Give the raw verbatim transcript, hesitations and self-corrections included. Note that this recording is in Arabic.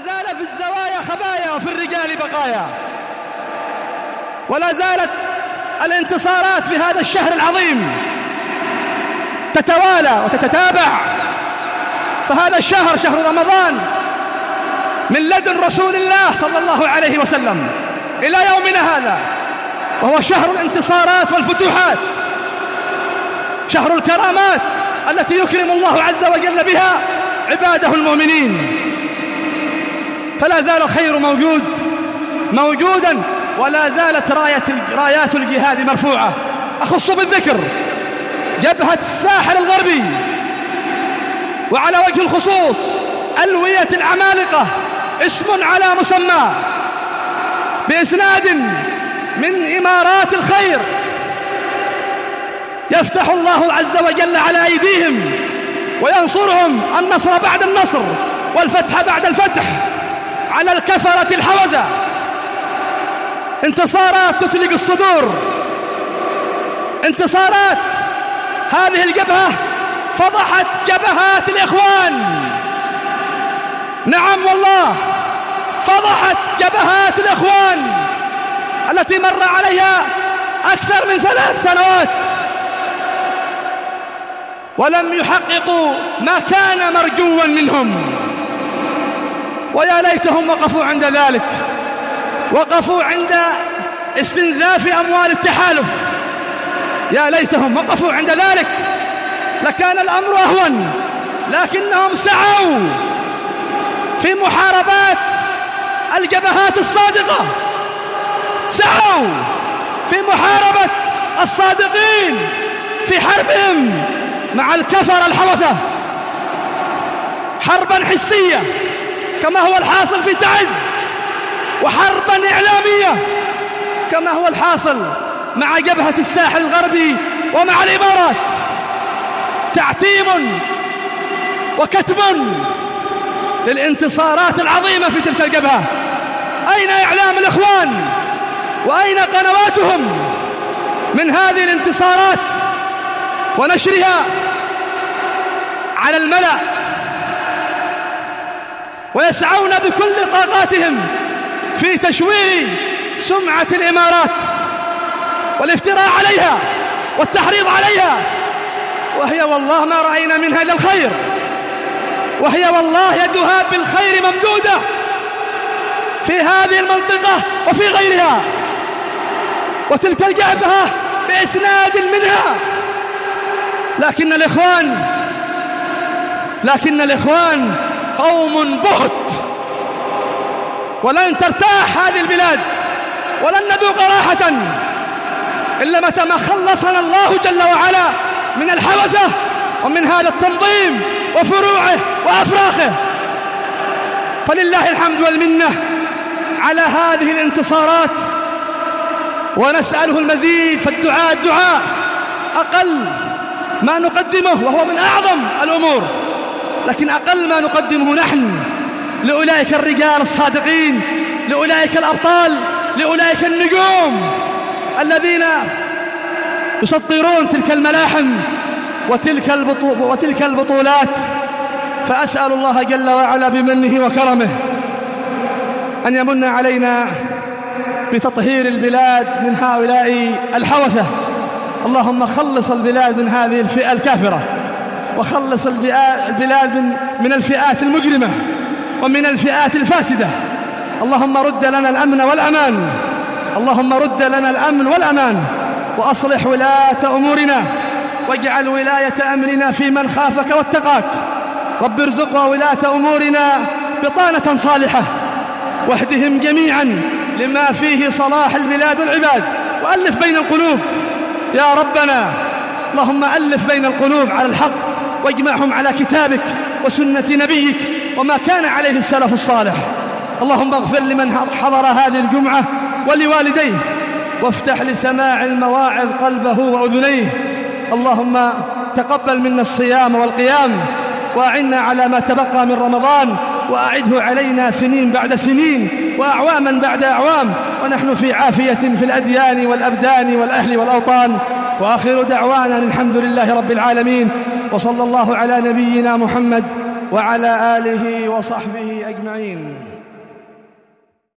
زال في الزوايا خبايا وفي الرجال بقايا، ولا زالت الانتصارات في هذا الشهر العظيم تتوالى وتتتابع. فهذا الشهر شهر رمضان من لدن رسول الله صلى الله عليه وسلم إلى يومنا هذا، وهو شهر الانتصارات والفتوحات، شهر الكرامات التي يكرم الله عز وجل بها عباده المؤمنين. فلا زال الخير موجود موجودا، ولا زالت راية رايات الجهاد مرفوعة. أخص بالذكر جبهة الساحل الغربي، وعلى وجه الخصوص ألوية العمالقة، اسم على مسمى، بإسناد من إمارات الخير يفتح الله عز وجل على أيديهم وينصرهم النصر بعد النصر والفتح بعد الفتح على الكفرة الحوذة. انتصارات تثلق الصدور، انتصارات هذه الجبهة فضحت جبهات الإخوان. نعم والله، فضحت جبهات الإخوان التي مر عليها أكثر من ثلاث سنوات ولم يحققوا ما كان مرجوا منهم. ويا ليتهم وقفوا عند ذلك، وقفوا عند استنزاف أموال التحالف. يا ليتهم وقفوا عند ذلك، لكان الأمر أهون. لكنهم سعوا في محاربات الجبهات الصادقة، سعوا في محاربة الصادقين في حربهم مع الكفر الحوثة، حربا حسية كما هو الحاصل في تعز، وحربا إعلامية كما هو الحاصل مع جبهة الساحل الغربي ومع الإمارات. تعتيم وكتم للانتصارات العظيمة في تلك الجبهة. أين إعلام الإخوان وأين قنواتهم من هذه الانتصارات ونشرها على الملأ؟ ويسعون بكل طاقاتهم في تشويه سمعة الإمارات والافتراء عليها والتحريض عليها، وهي والله ما رأينا منها إلا الخير، وهي والله يدها بالخير ممدودة في هذه المنطقة وفي غيرها. وتلك الجبهة بإسناد منها، لكن الإخوان لكن الإخوان قوم بهت، ولن ترتاح هذه البلاد ولن نذوق راحة إلا متى ما خلصنا الله جل وعلا من الحوثة ومن هذا التنظيم وفروعه وأفراخه. فلله الحمد والمنة على هذه الانتصارات، ونسأله المزيد. فالدعاء الدعاء أقل ما نقدمه، وهو من أعظم الأمور، لكن أقل ما نقدمه نحن لأولئك الرجال الصادقين، لأولئك الأبطال، لأولئك النجوم الذين يسطرون تلك الملاحم وتلك وتلك البطولات. فأسأل الله جل وعلا بمنه وكرمه أن يمن علينا بتطهير البلاد من هؤلاء الحوثة. اللهم خلص البلاد من هذه الفئة الكافرة، وخلص البلاد من, من الفئات المجرمة ومن الفئات الفاسدة. اللهم رد لنا الأمن والأمان، اللهم رد لنا الأمن والأمان، وأصلح ولاة أمورنا، واجعل ولاية أمرنا في من خافك واتقاك. رب ارزق ولاة أمورنا بطانة صالحة، واهدهم جميعا لما فيه صلاح البلاد والعباد، وألف بين القلوب يا ربنا. اللهم ألف بين القلوب على الحق، واجمعهم على كتابك وسنة نبيك وما كان عليه السلف الصالح. اللهم اغفر لمن حضر هذه الجمعة ولوالديه، وافتح لسماع المواعظ قلبه وأذنيه. اللهم تقبل منا الصيام والقيام، وأعنا على ما تبقى من رمضان، وأعده علينا سنين بعد سنين وأعواما بعد أعوام، ونحن في عافية في الأديان والأبدان والأهل والأوطان. وآخر دعوانا الحمد لله رب العالمين، وصلى الله على نبينا محمد وعلى آله وصحبه أجمعين.